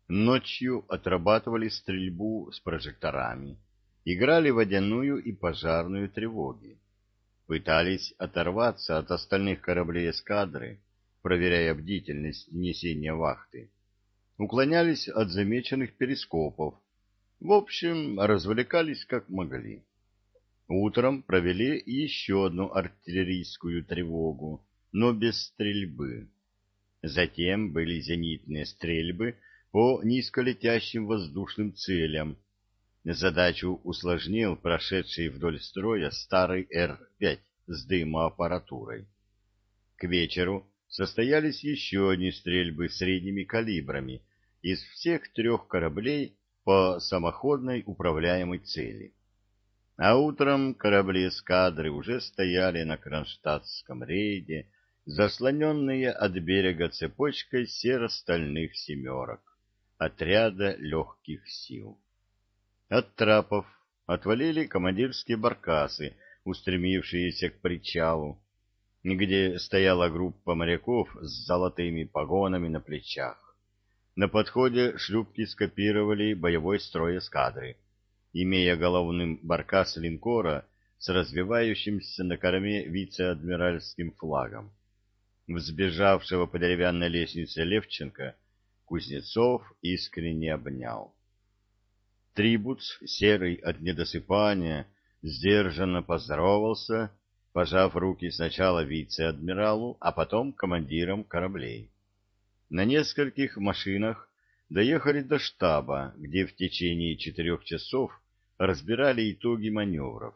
Ночью отрабатывали стрельбу с прожекторами, играли водяную и пожарную тревоги, пытались оторваться от остальных кораблей эскадры, проверяя бдительность несения вахты, уклонялись от замеченных перископов, в общем, развлекались как могли. Утром провели еще одну артиллерийскую тревогу, но без стрельбы. Затем были зенитные стрельбы по низколетящим воздушным целям. Задачу усложнил прошедший вдоль строя старый Р-5 с дымоаппаратурой. К вечеру состоялись еще одни стрельбы средними калибрами из всех трех кораблей по самоходной управляемой цели. А утром корабли эскадры уже стояли на кронштадтском рейде, заслоненные от берега цепочкой серо-стальных семерок, отряда легких сил. От трапов отвалили командирские баркасы, устремившиеся к причалу, где стояла группа моряков с золотыми погонами на плечах. На подходе шлюпки скопировали боевой строй эскадры, имея головным баркас линкора с развивающимся на корме вице-адмиральским флагом. Взбежавшего по деревянной лестнице Левченко Кузнецов искренне обнял. Трибуц, серый от недосыпания, сдержанно поздоровался, пожав руки сначала вице-адмиралу, а потом командирам кораблей. На нескольких машинах доехали до штаба, где в течение 4 часов разбирали итоги маневров,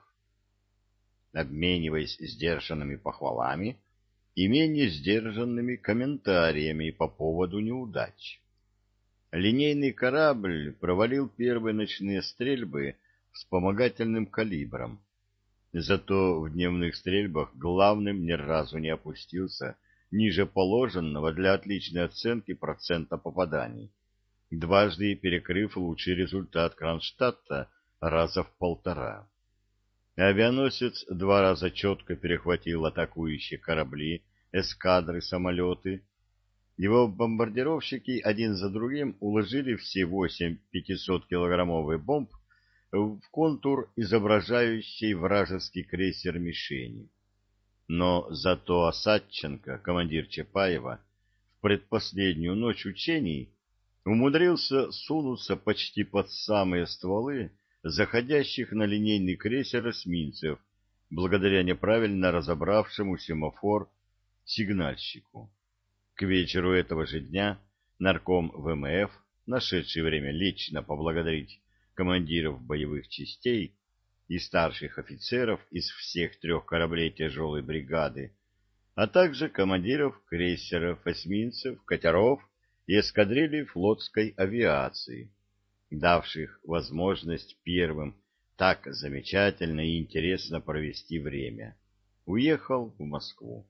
обмениваясь сдержанными похвалами и менее сдержанными комментариями по поводу неудач. Линейный корабль провалил первые ночные стрельбы вспомогательным калибром, зато в дневных стрельбах главным ни разу не опустился ниже положенного для отличной оценки процента попаданий, дважды перекрыв лучший результат Кронштадта раза в 1,5. Авианосец 2 раза четко перехватил атакующие корабли, эскадры, самолеты. Его бомбардировщики один за другим уложили все 8 500-килограммовых бомб в контур, изображающий вражеский крейсер мишени. Но зато Осадченко, командир Чапаева, в предпоследнюю ночь учений умудрился сунуться почти под самые стволы заходящих на линейный крейсер эсминцев, благодаря неправильно разобравшему семафор сигнальщику. К вечеру этого же дня нарком ВМФ, нашедший время лично поблагодарить командиров боевых частей и старших офицеров из всех 3 кораблей тяжелой бригады, а также командиров крейсеров, эсминцев, катеров и эскадрильи флотской авиации, давших возможность первым так замечательно и интересно провести время, уехал в Москву.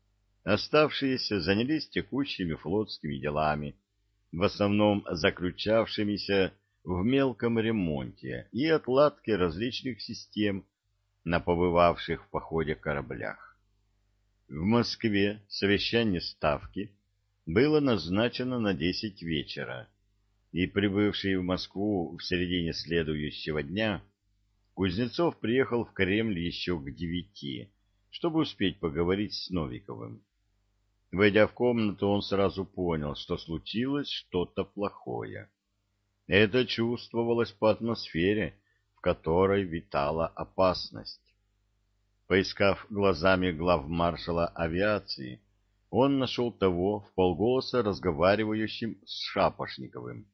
Оставшиеся занялись текущими флотскими делами, в основном заключавшимися в мелком ремонте и отладке различных систем на побывавших в походе кораблях. В Москве совещание Ставки было назначено на 10 вечера, и прибывший в Москву в середине следующего дня, Кузнецов приехал в Кремль еще к 9, чтобы успеть поговорить с Новиковым. Войдя в комнату, он сразу понял, что случилось что-то плохое. Это чувствовалось по атмосфере, в которой витала опасность. Поискав глазами главмаршала авиации, он нашел того вполголоса разговаривающим с Шапошниковым.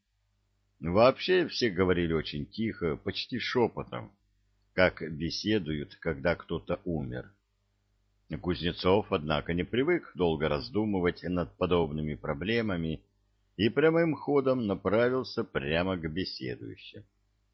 Вообще все говорили очень тихо, почти шепотом, как беседуют, когда кто-то умер. Кузнецов, однако, не привык долго раздумывать над подобными проблемами и прямым ходом направился прямо к беседующим.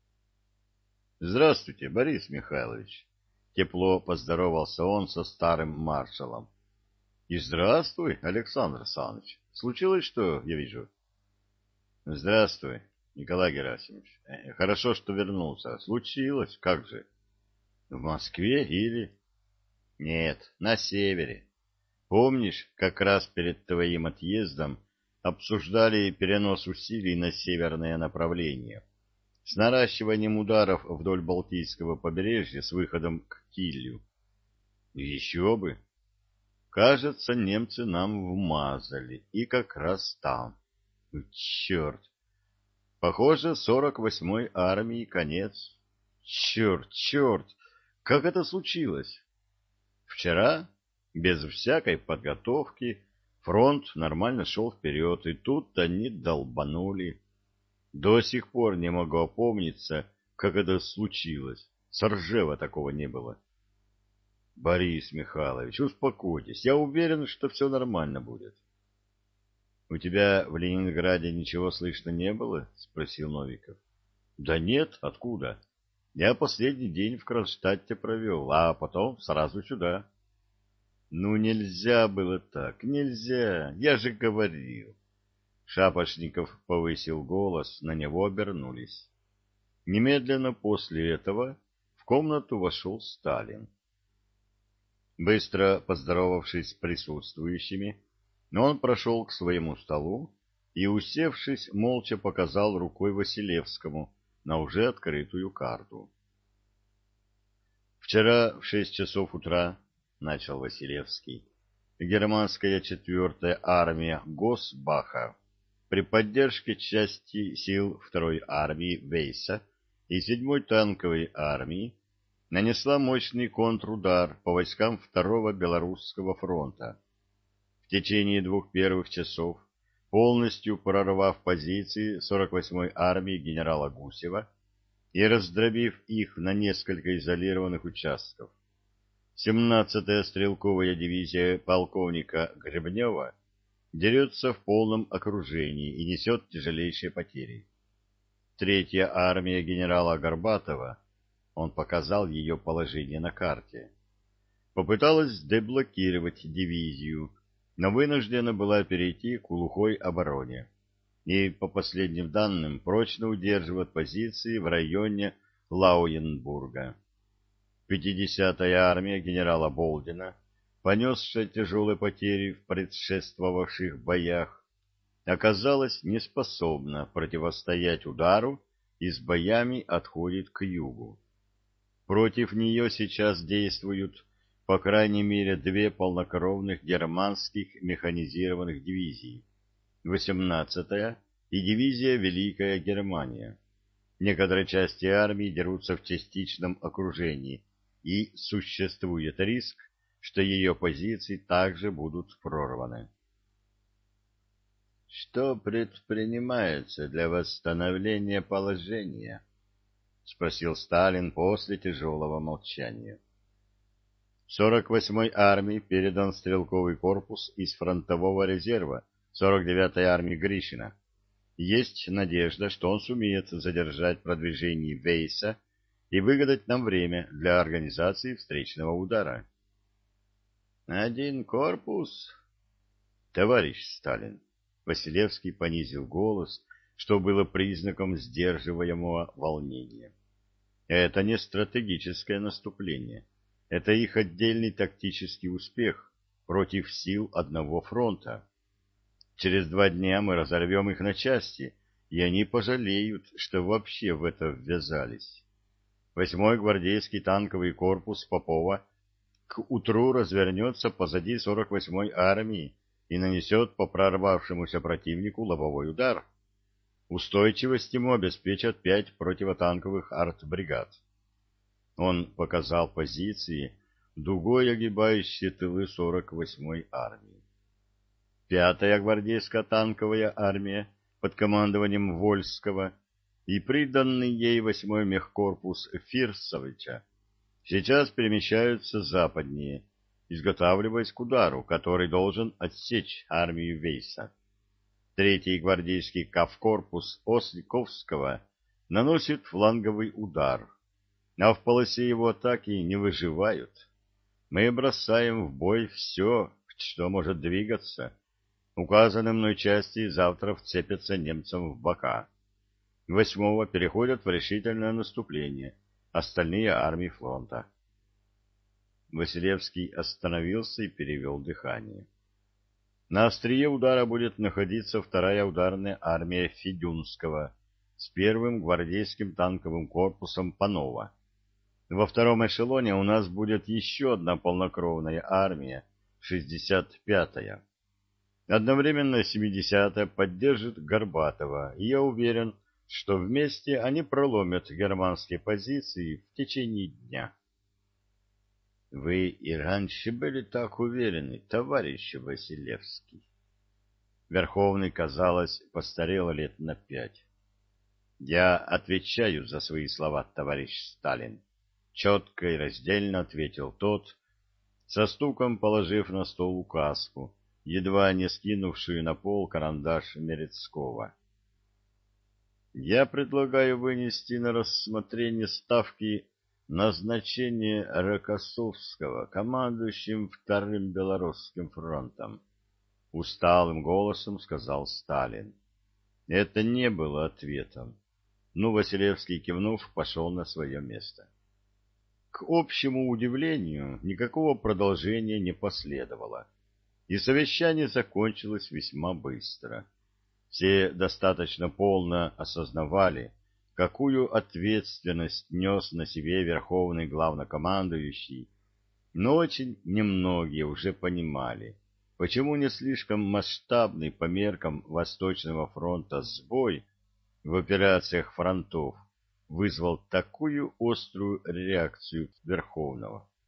— Здравствуйте, Борис Михайлович! — тепло поздоровался он со старым маршалом. — И здравствуй, Александр Александрович! Случилось что, я вижу? — Здравствуй, Николай Герасимович. Хорошо, что вернулся. Случилось, как же? — В Москве или... — Нет, на севере. Помнишь, как раз перед твоим отъездом обсуждали перенос усилий на северное направление с наращиванием ударов вдоль Балтийского побережья с выходом к Килью. Еще бы! Кажется, немцы нам вмазали, и как раз там. Черт! Похоже, 48-й армии конец. Черт, черт! Как это случилось? Вчера, без всякой подготовки, фронт нормально шел вперед, и тут они долбанули. До сих пор не могу опомниться, как это случилось. С Ржева такого не было. — Борис Михайлович, успокойтесь. Я уверен, что все нормально будет. — У тебя в Ленинграде ничего слышно не было? — спросил Новиков. — Да нет, откуда? Я последний день в Кронштадте провел, а потом сразу сюда. — Ну, нельзя было так, нельзя, я же говорил. Шапошников повысил голос, на него обернулись. Немедленно после этого в комнату вошел Сталин. Быстро поздоровавшись с присутствующими, он прошел к своему столу и, усевшись, молча показал рукой Василевскому на уже открытую карту. «Вчера в 6 часов утра, — начал Василевский, — германская 4-я армия Госбаха при поддержке части сил 2-й армии Вейса и 7-й танковой армии нанесла мощный контрудар по войскам Второго Белорусского фронта. В течение 2 первых часов, полностью прорвав позиции 48-й армии генерала Гусева и раздробив их на несколько изолированных участков, 17-я стрелковая дивизия полковника Гребнева дерется в полном окружении и несет тяжелейшие потери. 3-я армия генерала Горбатова, он показал ее положение на карте, попыталась деблокировать дивизию, но вынуждена была перейти к глухой обороне и, по последним данным, прочно удерживает позиции в районе Лауенбурга. 50-я армия генерала Болдина, понесшая тяжелые потери в предшествовавших боях, оказалась неспособна противостоять удару и с боями отходит к югу. Против нее сейчас действуют по крайней мере 2 полнокровных германских механизированных дивизии, 18-я и дивизия Великая Германия. Некоторые части армии дерутся в частичном окружении, и существует риск, что ее позиции также будут прорваны. Что предпринимается для восстановления положения? — спросил Сталин после тяжелого молчания. 48-й армии передан стрелковый корпус из фронтового резерва 49-й армии Гришина. Есть надежда, что он сумеет задержать продвижение Вейса и выгадать нам время для организации встречного удара. Один корпус? Товарищ Сталин, Василевский понизил голос, что было признаком сдерживаемого волнения. Это не стратегическое наступление. Это их отдельный тактический успех против сил одного фронта. Через 2 дня мы разорвем их на части, и они пожалеют, что вообще в это ввязались. 8-й гвардейский танковый корпус Попова к утру развернется позади 48-й армии и нанесет по прорвавшемуся противнику лобовой удар. Устойчивость ему обеспечат 5 противотанковых артбригад. Он показал позиции, дугой огибающие тылы 48-й армии. 5-я гвардейская танковая армия под командованием Вольского и приданный ей 8-й мехкорпус Фирсовича сейчас перемещаются западнее, изготавливаясь к удару, который должен отсечь армию Вейса. 3-й гвардейский кавкорпус Осиковского наносит фланговый удар, а в полосе его атаки не выживают. Мы бросаем в бой все, что может двигаться. Указанные мной части завтра вцепятся немцам в бока. 8-го переходят в решительное наступление, остальные армии фронта. Василевский остановился и перевел дыхание. На острие удара будет находиться вторая ударная армия Федюнского с первым гвардейским танковым корпусом Панова. Во втором эшелоне у нас будет еще одна полнокровная армия, 65-я. Одновременно 70-я поддержит Горбатова, и я уверен, что вместе они проломят германские позиции в течение дня. Вы и раньше были так уверены, товарищ Василевский. Верховный, казалось, постарел лет на 5. Я отвечаю за свои слова, товарищ Сталин. Четко и раздельно ответил тот, со стуком положив на стол указку, едва не скинувшую на пол карандаш Мерецкого. Я предлагаю вынести на рассмотрение ставки назначение Рокоссовского командующим Вторым Белорусским фронтом, усталым голосом сказал Сталин. Это не было ответом. Василевский, кивнув, пошел на свое место. К общему удивлению, никакого продолжения не последовало, и совещание закончилось весьма быстро. Все достаточно полно осознавали, какую ответственность нес на себе верховный главнокомандующий, но очень немногие уже понимали, почему не слишком масштабный по меркам Восточного фронта сбой в операциях фронтов вызвал такую острую реакцию Верховного.